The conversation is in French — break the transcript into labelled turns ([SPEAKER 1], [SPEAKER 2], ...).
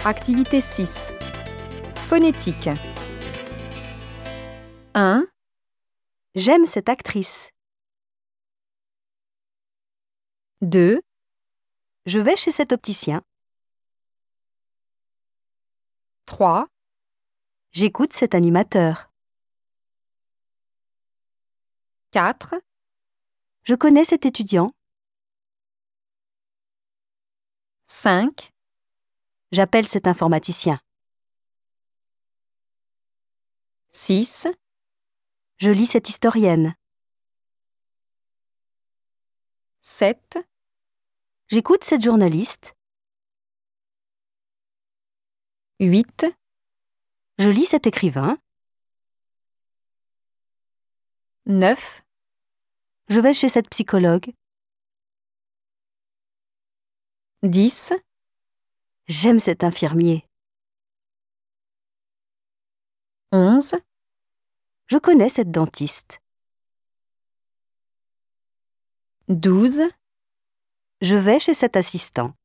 [SPEAKER 1] Activité 6. Phonétique. 1,
[SPEAKER 2] J'aime cette actrice.
[SPEAKER 1] 2,
[SPEAKER 2] Je vais chez cet opticien.
[SPEAKER 1] 3,
[SPEAKER 2] J'écoute cet animateur.
[SPEAKER 1] 4,
[SPEAKER 2] Je connais cet étudiant.
[SPEAKER 1] 5,
[SPEAKER 2] J'appelle cet informaticien.
[SPEAKER 1] 6,
[SPEAKER 2] Je lis cette historienne.
[SPEAKER 1] 7,
[SPEAKER 2] J'écoute cette journaliste.
[SPEAKER 1] 8,
[SPEAKER 2] Je lis cet écrivain.
[SPEAKER 1] 9,
[SPEAKER 2] Je vais chez cette psychologue.
[SPEAKER 1] 10,
[SPEAKER 2] J'aime cet infirmier.
[SPEAKER 1] 11,
[SPEAKER 2] Je connais cette dentiste.
[SPEAKER 1] 12,
[SPEAKER 2] Je vais chez cet assistant.